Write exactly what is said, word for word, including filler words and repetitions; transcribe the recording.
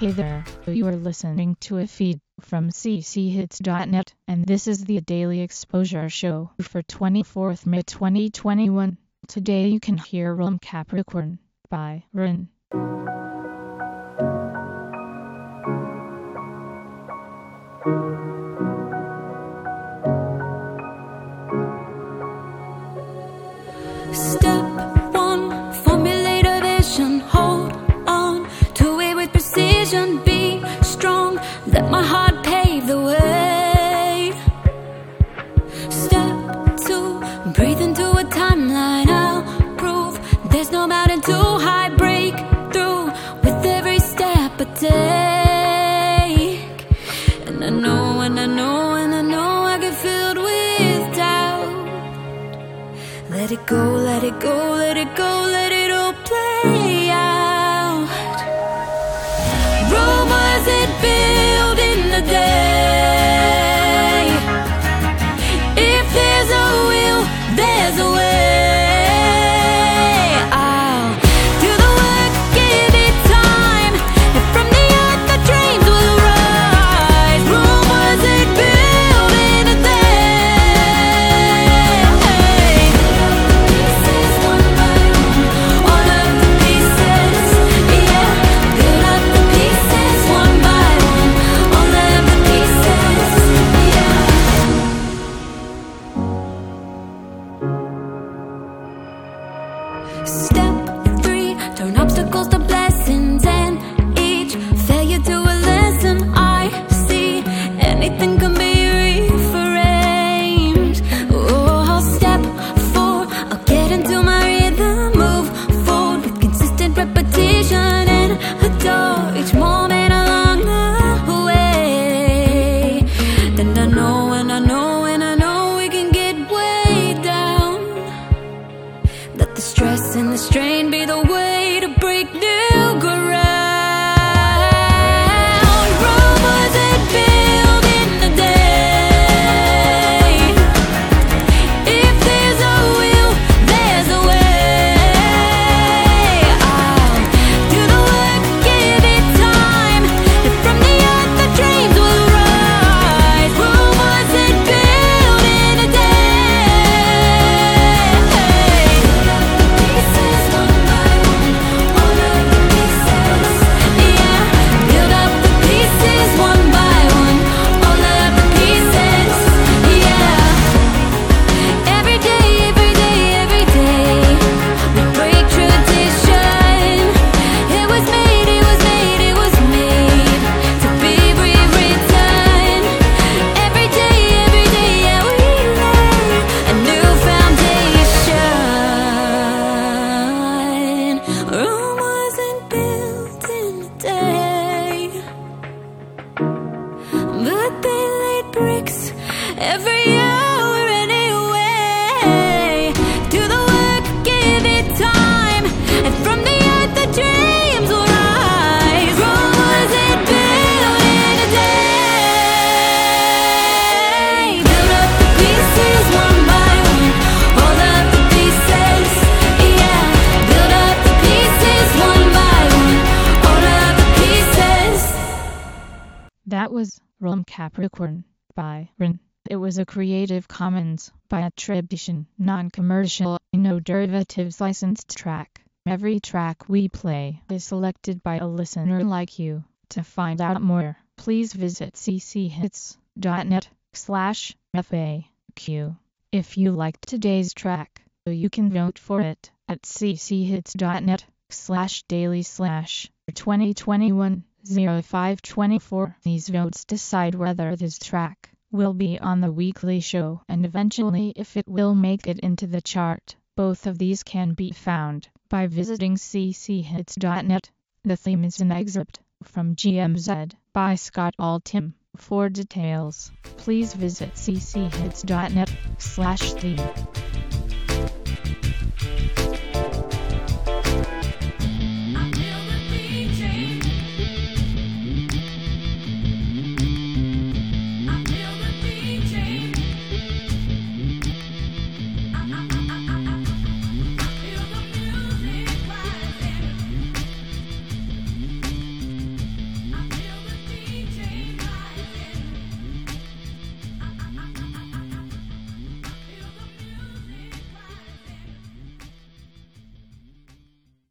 Hey there, you are listening to a feed from c c hits dot net, and this is the Daily Exposure Show for twenty-fourth May twenty twenty-one. Today you can hear Rum Capricorn by Rin. Step one, formulate a vision, hold on to it with precision, be strong, let my heart pave the way. Step two, breathe into a timeline, I'll prove there's no mountain too high, break through with every step I take. And I know, and I know, and I know I get filled with doubt. Let it go, let it go, let it go, let it all play out. Rome wasn't built in a day. If there's a will, there's a way. I'll do the work, give it time, and from the earth the dreams will rise. Rome wasn't built in a day. Pieces one by one, all of the pieces, yeah. Build up the pieces one by one, all of the pieces, yeah. Step three, turn obstacles to blessings, and each failure to a lesson. I see anything can be reframed. Oh, step four, I'll get into my rhythm, move forward with consistent repetition, and adore each moment along the way. Then I know, and I know, and I know we can get way down. Let the stress and the strain be the way to break new ground. Rome wasn't built in a day. If there's a will, there's a way. I'll do the work, give it time, and from the earth the dreams will rise. Rome wasn't built in a day. Pieces one by one, all of the pieces, yeah. Build up the pieces one by one, all of the pieces, yeah. Every day, every day, every day, we break tradition. It was made, it was made, it was made to be rewritten. Every day, every day, yeah, we lay a new foundation. Rome wasn't built in a day, but they laid bricks every hour anyway. Do the work, give it time, and from the earth the dreams will rise. Rome wasn't built in a day. Build up the pieces one by one, all of the pieces, yeah. Build up the pieces one by one, all of the pieces. That was Rum Capricorn by Rin. It was a Creative Commons by attribution, non-commercial, no derivatives licensed track. Every track we play is selected by a listener like you. To find out more, please visit c c hits dot net slash F A Q. If you liked today's track, you can vote for it at c c hits dot net slash daily slash twenty twenty-one oh five twenty-four. These votes decide whether this track will be on the weekly show and eventually if it will make it into the chart. Both of these can be found by visiting c c hits dot net. The theme is an excerpt from G M Z by Scott Altham. For details, please visit c c hits dot net slash theme.